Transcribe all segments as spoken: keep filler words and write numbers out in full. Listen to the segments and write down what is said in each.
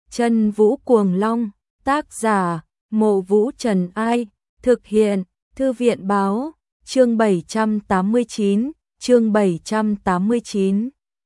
Chân Vũ Cuồng Long, tác giả, Mộ Vũ Trần Ai, thực hiện, Thư viện Báo, chương bảy trăm tám mươi chín, chương bảy trăm tám mươi chín.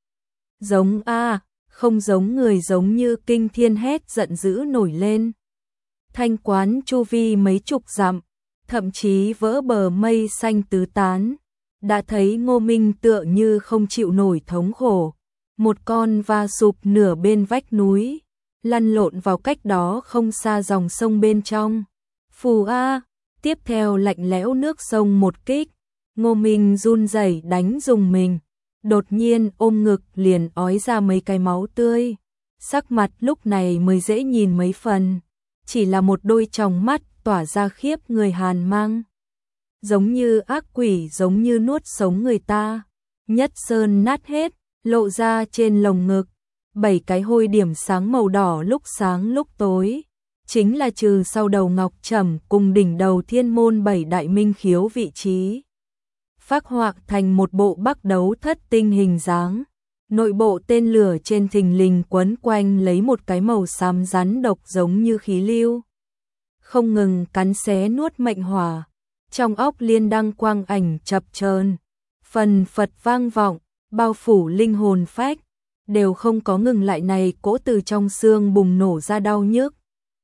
Giống a, không giống người, giống như kinh thiên hét giận dữ nổi lên. Thanh quán chu vi mấy chục dặm, thậm chí vỡ bờ mây xanh tứ tán. Đã thấy Ngô Minh tựa như không chịu nổi thống khổ, một con va sụp nửa bên vách núi, lăn lộn vào cách đó không xa dòng sông bên trong. Phù a, tiếp theo lạnh lẽo nước sông một kích, Ngô Minh run rẩy đánh dùng mình, đột nhiên ôm ngực liền ói ra mấy cái máu tươi, sắc mặt lúc này mới dễ nhìn mấy phần, chỉ là một đôi tròng mắt tỏa ra khiếp người hàn mang, giống như ác quỷ, giống như nuốt sống người ta. Nhất sơn nát hết, lộ ra trên lồng ngực, bảy cái hôi điểm sáng màu đỏ lúc sáng lúc tối, chính là trừ sau đầu ngọc trầm cùng đỉnh đầu thiên môn bảy đại minh khiếu vị trí. Phác họa thành một bộ bắc đấu thất tinh hình dáng, nội bộ tên lửa trên thình lình quấn quanh lấy một cái màu xám rắn độc giống như khí lưu, không ngừng cắn xé nuốt mệnh hỏa. Trong óc liên đăng quang ảnh chập chờn, phần phật vang vọng, bao phủ linh hồn phách, đều không có ngừng lại này cỗ từ trong xương bùng nổ ra đau nhức.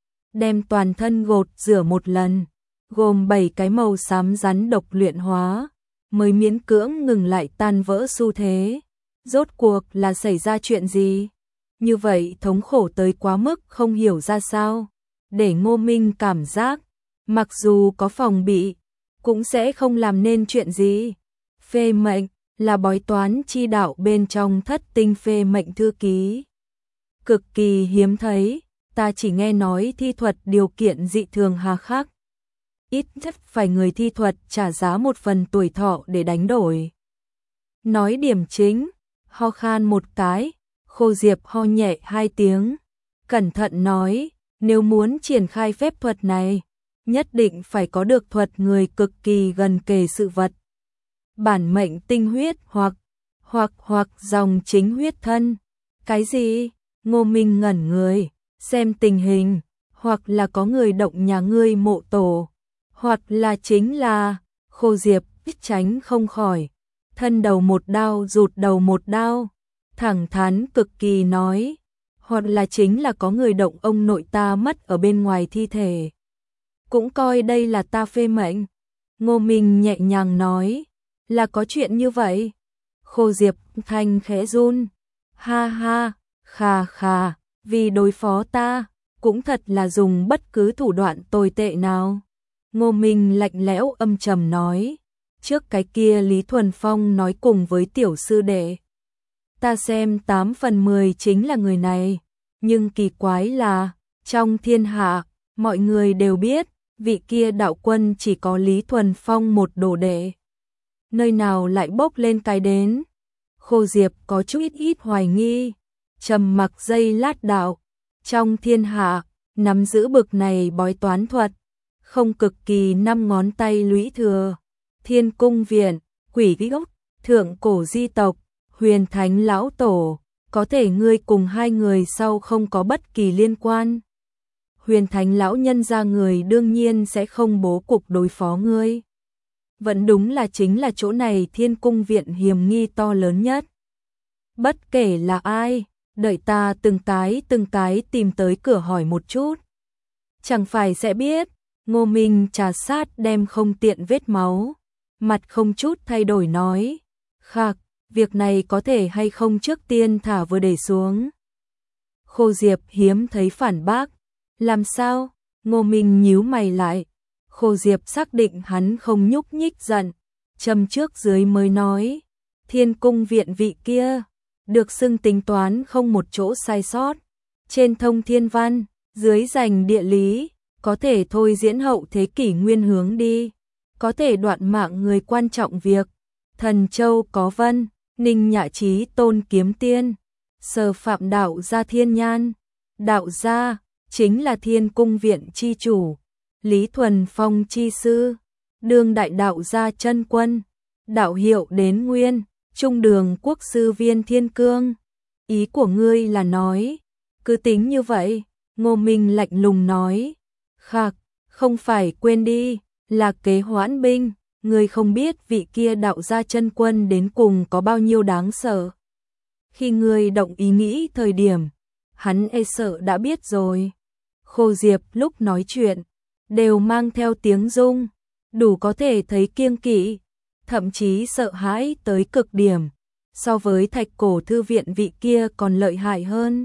Đem toàn thân gột rửa một lần, gồm bảy cái màu xám rắn độc luyện hóa, mới miễn cưỡng ngừng lại tan vỡ xu thế. Rốt cuộc là xảy ra chuyện gì? Như vậy thống khổ tới quá mức không hiểu ra sao, để Ngô Minh cảm giác, mặc dù có phòng bị, cũng sẽ không làm nên chuyện gì. Phê mệnh là bói toán chi đạo bên trong thất tinh phê mệnh thư ký, cực kỳ hiếm thấy, ta chỉ nghe nói thi thuật điều kiện dị thường hà khắc, ít nhất phải người thi thuật trả giá một phần tuổi thọ để đánh đổi. Nói điểm chính, ho khan một cái, Khô Diệp ho nhẹ hai tiếng, cẩn thận nói, nếu muốn triển khai phép thuật này, nhất định phải có được thuật người cực kỳ gần kề sự vật. Bản mệnh tinh huyết hoặc, hoặc hoặc dòng chính huyết thân. Cái gì? Ngô Minh ngẩn người, xem tình hình, hoặc là có người động nhà ngươi mộ tổ, hoặc là chính là, Khô Diệp tránh không khỏi, thân đầu một đao rụt đầu một đao, thẳng thắn cực kỳ nói, hoặc là chính là có người động ông nội ta mất ở bên ngoài thi thể. Cũng coi đây là ta phê mệnh. Ngô Minh nhẹ nhàng nói, là có chuyện như vậy. Khô Diệp thanh khẽ run, ha ha, khà khà, vì đối phó ta, cũng thật là dùng bất cứ thủ đoạn tồi tệ nào. Ngô Minh lạnh lẽo âm trầm nói, trước cái kia Lý Thuần Phong nói cùng với tiểu sư đệ, ta xem tám phần mười chính là người này, nhưng kỳ quái là, trong thiên hạ, mọi người đều biết, vị kia đạo quân chỉ có Lý Thuần Phong một đồ đệ. Nơi nào lại bốc lên cái đến? Khô Diệp có chút ít ít hoài nghi, trầm mặc giây lát đạo, trong thiên hạ, nắm giữ bực này bói toán thuật, không cực kỳ năm ngón tay lũy thừa. Thiên Cung Viện, Quỷ Gốc, Thượng Cổ Di Tộc, Huyền Thánh Lão Tổ, có thể ngươi cùng hai người sau không có bất kỳ liên quan. Huyền Thánh lão nhân ra người đương nhiên sẽ không bố cục đối phó ngươi. Vẫn đúng là chính là chỗ này Thiên Cung Viện hiểm nghi to lớn nhất. Bất kể là ai, đợi ta từng cái từng cái tìm tới cửa hỏi một chút. Chẳng phải sẽ biết. Ngô Minh trà sát đem không tiện vết máu, mặt không chút thay đổi nói, khạc, việc này có thể hay không trước tiên thả vừa để xuống. Khô Diệp hiếm thấy phản bác, làm sao? Ngô Minh nhíu mày lại, Khô Diệp xác định hắn không nhúc nhích giận, châm trước dưới mới nói, Thiên Cung Viện vị kia, được xưng tính toán không một chỗ sai sót, trên thông thiên văn, dưới dành địa lý, có thể thôi diễn hậu thế kỷ nguyên hướng đi, có thể đoạn mạng người quan trọng việc, Thần Châu có vân, Ninh Nhạ Chí tôn kiếm tiên, Sở Phạm đạo gia thiên nhan, đạo gia chính là Thiên Cung Viện chi chủ, Lý Thuần Phong chi sư, đương đại đạo gia chân quân, đạo hiệu đến nguyên, trung đường quốc sư Viên Thiên Cương. Ý của ngươi là nói, cứ tính như vậy, Ngô Minh lạnh lùng nói, khạc, không phải quên đi, là kế hoãn binh, người không biết vị kia đạo gia chân quân đến cùng có bao nhiêu đáng sợ. Khi người động ý nghĩ thời điểm, hắn e sợ đã biết rồi. Khô Diệp lúc nói chuyện, đều mang theo tiếng rung, đủ có thể thấy kiêng kỵ, thậm chí sợ hãi tới cực điểm, so với Thạch Cổ thư viện vị kia còn lợi hại hơn.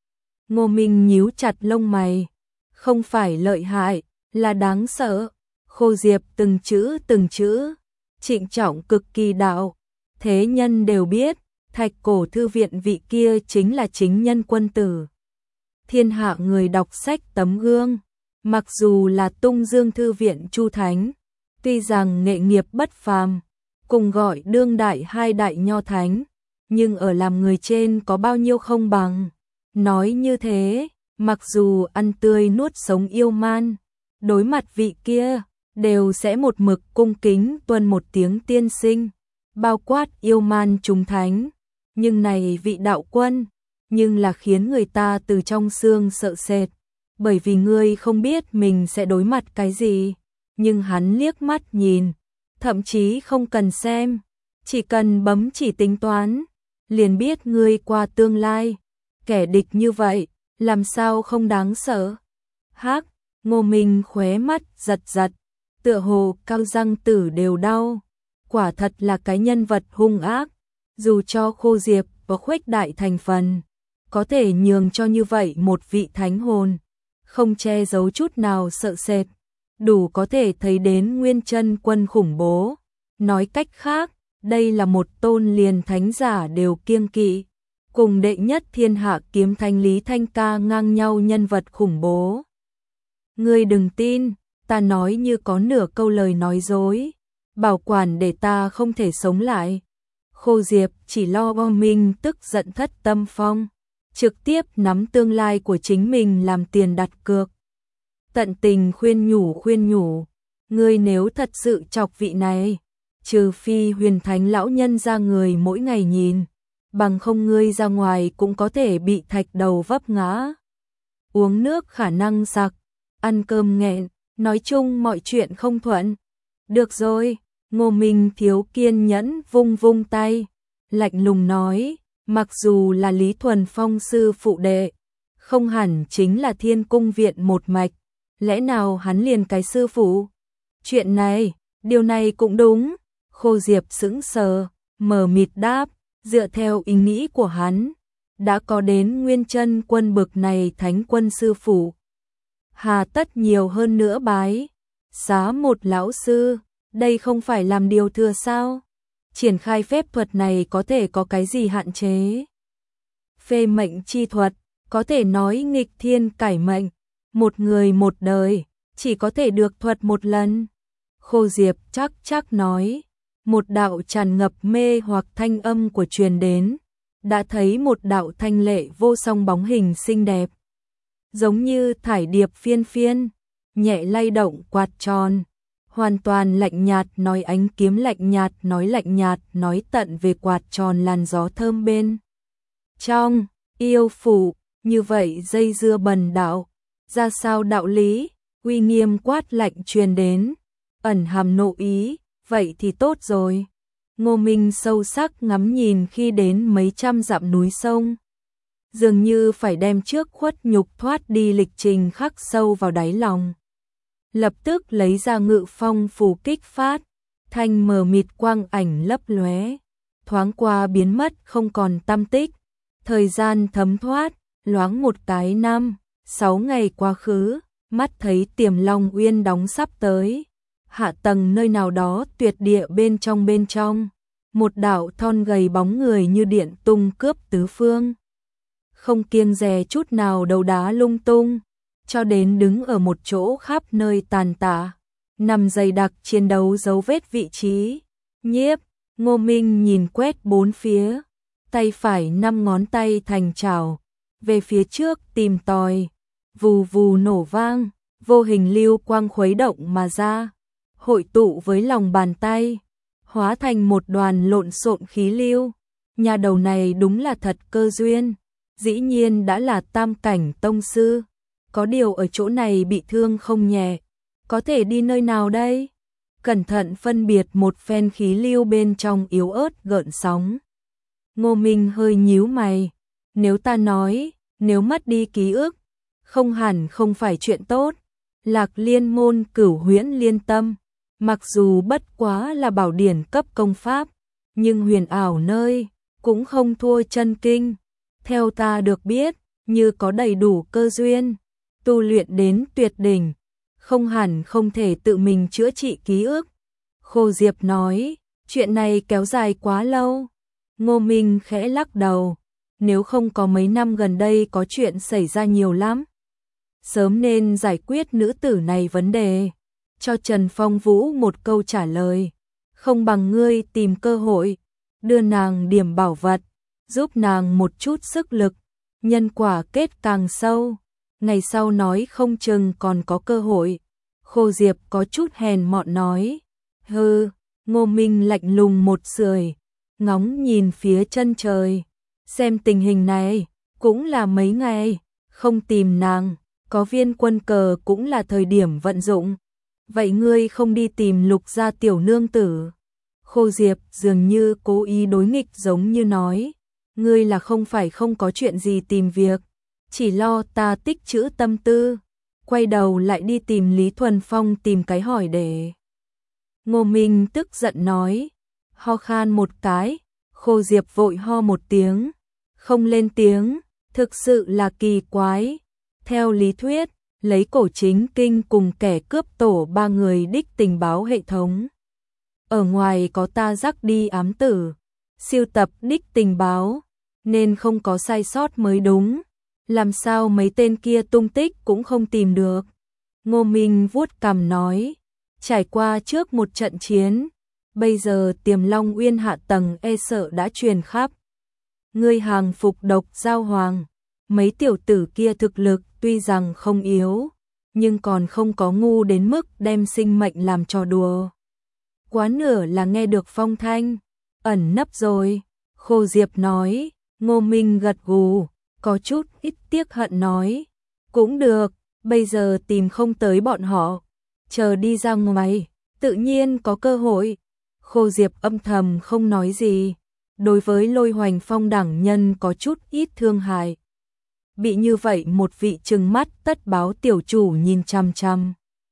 Ngô Minh nhíu chặt lông mày, không phải lợi hại, là đáng sợ. Khô Diệp từng chữ từng chữ, trịnh trọng cực kỳ đạo, thế nhân đều biết, Thạch Cổ thư viện vị kia chính là chính nhân quân tử. Thiên hạ người đọc sách tấm gương, mặc dù là Tung Dương thư viện Chu Thánh, tuy rằng nghệ nghiệp bất phàm, cùng gọi đương đại hai đại nho thánh, nhưng ở làm người trên có bao nhiêu không bằng. Nói như thế, mặc dù ăn tươi nuốt sống yêu man, đối mặt vị kia, đều sẽ một mực cung kính tuân một tiếng tiên sinh, bao quát yêu man chúng thánh. Nhưng này vị đạo quân, nhưng là khiến người ta từ trong xương sợ sệt, bởi vì ngươi không biết mình sẽ đối mặt cái gì, nhưng hắn liếc mắt nhìn, thậm chí không cần xem, chỉ cần bấm chỉ tính toán, liền biết ngươi qua tương lai, kẻ địch như vậy, làm sao không đáng sợ. Hắc, Ngô Minh khóe mắt giật giật, tựa hồ cao răng tử đều đau, quả thật là cái nhân vật hung ác, dù cho Khô Diệp và khuếch đại thành phần, có thể nhường cho như vậy một vị thánh hồn, không che giấu chút nào sợ sệt, đủ có thể thấy đến nguyên chân quân khủng bố. Nói cách khác, đây là một tôn liền thánh giả đều kiêng kỵ, cùng đệ nhất thiên hạ kiếm thanh Lý Thanh Ca ngang nhau nhân vật khủng bố. Ngươi đừng tin, ta nói như có nửa câu lời nói dối, bảo quản để ta không thể sống lại. Khô Diệp chỉ lo bom mình tức giận thất tâm phong, trực tiếp nắm tương lai của chính mình làm tiền đặt cược. Tận tình khuyên nhủ khuyên nhủ, ngươi nếu thật sự chọc vị này, trừ phi huyền thánh lão nhân ra người mỗi ngày nhìn, bằng không ngươi ra ngoài cũng có thể bị thạch đầu vấp ngã. Uống nước khả năng sặc, ăn cơm nghẹn, nói chung mọi chuyện không thuận. Được rồi, Ngô Minh thiếu kiên nhẫn vung vung tay, lạnh lùng nói, mặc dù là Lý Thuần Phong sư phụ đệ, không hẳn chính là Thiên Cung viện một mạch, lẽ nào hắn liền cái sư phụ? Chuyện này, điều này cũng đúng. Khô Diệp sững sờ, mờ mịt đáp, dựa theo ý nghĩ của hắn, đã có đến nguyên chân quân bực này thánh quân sư phụ, hà tất nhiều hơn nữa bái xá một lão sư, đây không phải làm điều thừa sao? Triển khai phép thuật này có thể có cái gì hạn chế? Phê mệnh chi thuật, có thể nói nghịch thiên cải mệnh, một người một đời, chỉ có thể được thuật một lần. Khô Diệp chắc chắc nói, một đạo tràn ngập mê hoặc thanh âm của truyền đến, đã thấy một đạo thanh lệ vô song bóng hình xinh đẹp, giống như thải điệp phiên phiên, nhẹ lay động quạt tròn, hoàn toàn lạnh nhạt nói ánh kiếm lạnh nhạt nói lạnh nhạt nói tận về quạt tròn làn gió thơm bên trong yêu phủ, như vậy dây dưa bần đạo, ra sao đạo lý? Uy nghiêm quát lạnh truyền đến, ẩn hàm nộ ý, vậy thì tốt rồi. Ngô Minh sâu sắc ngắm nhìn khi đến mấy trăm dặm núi sông, dường như phải đem trước khuất nhục thoát đi lịch trình khắc sâu vào đáy lòng. Lập tức lấy ra Ngự Phong phù kích phát, thanh mờ mịt quang ảnh lấp lóe, thoáng qua biến mất không còn tăm tích. Thời gian thấm thoát, loáng một cái năm, sáu ngày quá khứ, mắt thấy Tiềm Long Uyên đóng sắp tới. Hạ tầng nơi nào đó tuyệt địa bên trong bên trong, một đạo thon gầy bóng người như điện tung cướp tứ phương. Không kiêng dè chút nào đầu đá lung tung, cho đến đứng ở một chỗ khắp nơi tàn tạ, nằm dày đặc chiến đấu dấu vết vị trí. Nhiếp, Ngô Minh nhìn quét bốn phía, tay phải năm ngón tay thành chảo, về phía trước tìm tòi, vù vù nổ vang, vô hình lưu quang khuấy động mà ra, hội tụ với lòng bàn tay, hóa thành một đoàn lộn xộn khí lưu. Nhà đầu này đúng là thật cơ duyên, dĩ nhiên đã là tam cảnh tông sư, có điều ở chỗ này bị thương không nhẹ, có thể đi nơi nào đây? Cẩn thận phân biệt một phen khí lưu bên trong yếu ớt gợn sóng. Ngô Minh hơi nhíu mày, nếu ta nói, nếu mất đi ký ức, không hẳn không phải chuyện tốt. Lạc Liên môn Cửu Huyễn Liên Tâm, mặc dù bất quá là bảo điển cấp công pháp, nhưng huyền ảo nơi cũng không thua chân kinh. Theo ta được biết, như có đầy đủ cơ duyên, tu luyện đến tuyệt đỉnh, không hẳn không thể tự mình chữa trị ký ức. Khô Diệp nói, chuyện này kéo dài quá lâu. Ngô Minh khẽ lắc đầu, nếu không có mấy năm gần đây có chuyện xảy ra nhiều lắm. Sớm nên giải quyết nữ tử này vấn đề, cho Trần Phong Vũ một câu trả lời, không bằng ngươi tìm cơ hội, đưa nàng điểm bảo vật, giúp nàng một chút sức lực, nhân quả kết càng sâu, ngày sau nói không chừng còn có cơ hội. Khô Diệp có chút hèn mọn nói, hừ. Ngô Minh lạnh lùng một sưởi, ngóng nhìn phía chân trời, xem tình hình này, cũng là mấy ngày, không tìm nàng, có viên quân cờ cũng là thời điểm vận dụng. Vậy ngươi không đi tìm Lục gia tiểu nương tử? Khô Diệp dường như cố ý đối nghịch, giống như nói, ngươi là không phải không có chuyện gì tìm việc, chỉ lo ta tích trữ tâm tư. Quay đầu lại đi tìm Lý Thuần Phong tìm cái hỏi để. Ngô Minh tức giận nói, ho khan một cái. Khô Diệp vội ho một tiếng, không lên tiếng, thực sự là kỳ quái. Theo lý thuyết, lấy Cổ Chính Kinh cùng kẻ cướp tổ ba người đích tình báo hệ thống. Ở ngoài có ta rắc đi ám tử, siêu tập đích tình báo, nên không có sai sót mới đúng. Làm sao mấy tên kia tung tích cũng không tìm được? Ngô Minh vuốt cằm nói, trải qua trước một trận chiến, bây giờ Tiềm Long Uyên hạ tầng e sợ đã truyền khắp. Ngươi hàng phục Độc Giao Hoàng, mấy tiểu tử kia thực lực tuy rằng không yếu, nhưng còn không có ngu đến mức đem sinh mệnh làm trò đùa. Quá nửa là nghe được phong thanh, ẩn nấp rồi. Khô Diệp nói. Ngô Minh gật gù, có chút ít tiếc hận nói, cũng được, bây giờ tìm không tới bọn họ, chờ đi ra ngoài, tự nhiên có cơ hội. Khô Diệp âm thầm không nói gì, đối với Lôi Hoành Phong đẳng nhân có chút ít thương hại. Bị như vậy một vị trừng mắt tất báo tiểu chủ nhìn chằm chằm,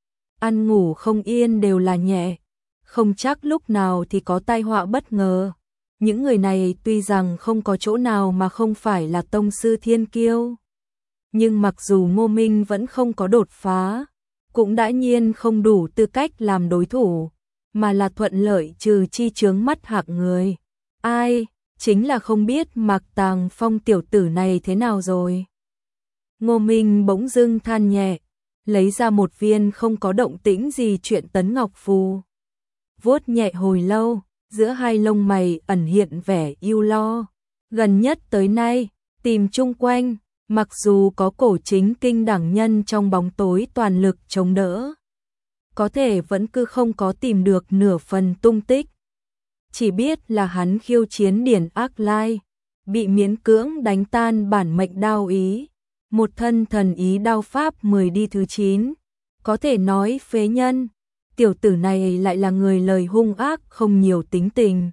ăn ngủ không yên đều là nhẹ, không chắc lúc nào thì có tai họa bất ngờ. Những người này tuy rằng không có chỗ nào mà không phải là tông sư thiên kiêu, nhưng mặc dù Ngô Minh vẫn không có đột phá, cũng đã nhiên không đủ tư cách làm đối thủ, mà là thuận lợi trừ chi chướng mắt hạng người. Ai, chính là không biết Mạc Tàng Phong tiểu tử này thế nào rồi. Ngô Minh bỗng dưng than nhẹ, lấy ra một viên không có động tĩnh gì chuyện tấn ngọc phù. Vuốt nhẹ hồi lâu, giữa hai lông mày ẩn hiện vẻ ưu lo. Gần nhất tới nay, tìm chung quanh, mặc dù có Cổ Chính Kinh đẳng nhân trong bóng tối toàn lực chống đỡ, có thể vẫn cứ không có tìm được nửa phần tung tích. Chỉ biết là hắn khiêu chiến Điển Ác Lai, bị miễn cưỡng đánh tan bản mệnh đao ý, một thân thần ý đao pháp mười đi thứ chín, có thể nói phế nhân. Tiểu tử này lại là người lời hung ác không nhiều tính tình,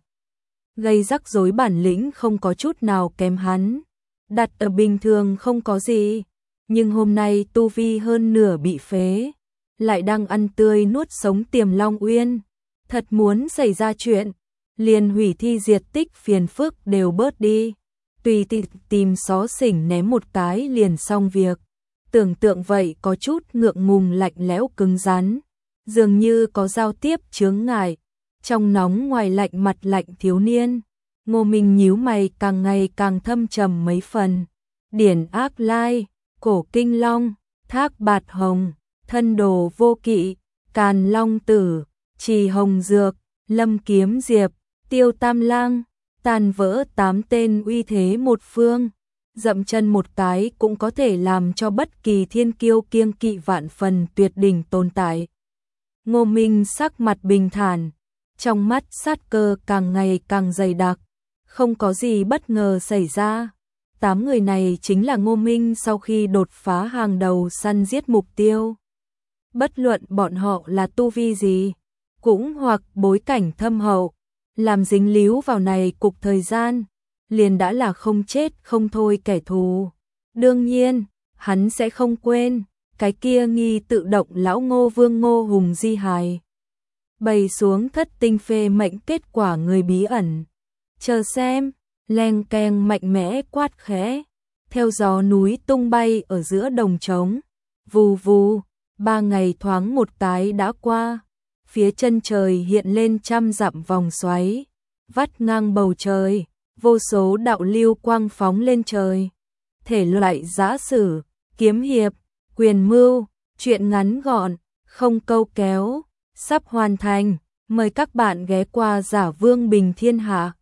gây rắc rối bản lĩnh không có chút nào kém hắn, đặt ở bình thường không có gì, nhưng hôm nay tu vi hơn nửa bị phế, lại đang ăn tươi nuốt sống Tiềm Long Uyên, thật muốn xảy ra chuyện, liền hủy thi diệt tích phiền phức đều bớt đi, tùy tìm, tìm xó xỉnh ném một cái liền xong việc. Tưởng tượng vậy có chút ngượng ngùng lạnh lẽo cứng rắn, dường như có giao tiếp chướng ngại, trong nóng ngoài lạnh mặt lạnh thiếu niên. Ngô Minh nhíu mày càng ngày càng thâm trầm mấy phần. Điển Ác Lai, Cổ Kinh Long, Thác Bạt Hồng, Thân Đồ Vô Kỵ, Càn Long Tử, Trì Hồng Dược, Lâm Kiếm Diệp, Tiêu Tam Lang, tàn vỡ tám tên uy thế một phương, dậm chân một cái cũng có thể làm cho bất kỳ thiên kiêu kiêng kỵ vạn phần tuyệt đỉnh tồn tại. Ngô Minh sắc mặt bình thản, trong mắt sát cơ càng ngày càng dày đặc, không có gì bất ngờ xảy ra. Tám người này chính là Ngô Minh sau khi đột phá hàng đầu săn giết mục tiêu. Bất luận bọn họ là tu vi gì, cũng hoặc bối cảnh thâm hậu, làm dính líu vào này cục thời gian, liền đã là không chết không thôi kẻ thù. Đương nhiên, hắn sẽ không quên, cái kia nghi tự động lão Ngô Vương Ngô Hùng di hài. Bày xuống thất tinh phê mệnh kết quả người bí ẩn. Chờ xem, leng keng mạnh mẽ quát khẽ, theo gió núi tung bay ở giữa đồng trống. Vù vù, ba ngày thoáng một cái đã qua, phía chân trời hiện lên trăm dặm vòng xoáy, vắt ngang bầu trời, vô số đạo lưu quang phóng lên trời. Thể loại giã sử, kiếm hiệp, quyền mưu, truyện ngắn gọn, không câu kéo, sắp hoàn thành, mời các bạn ghé qua Giả Vương Bình Thiên Hạ.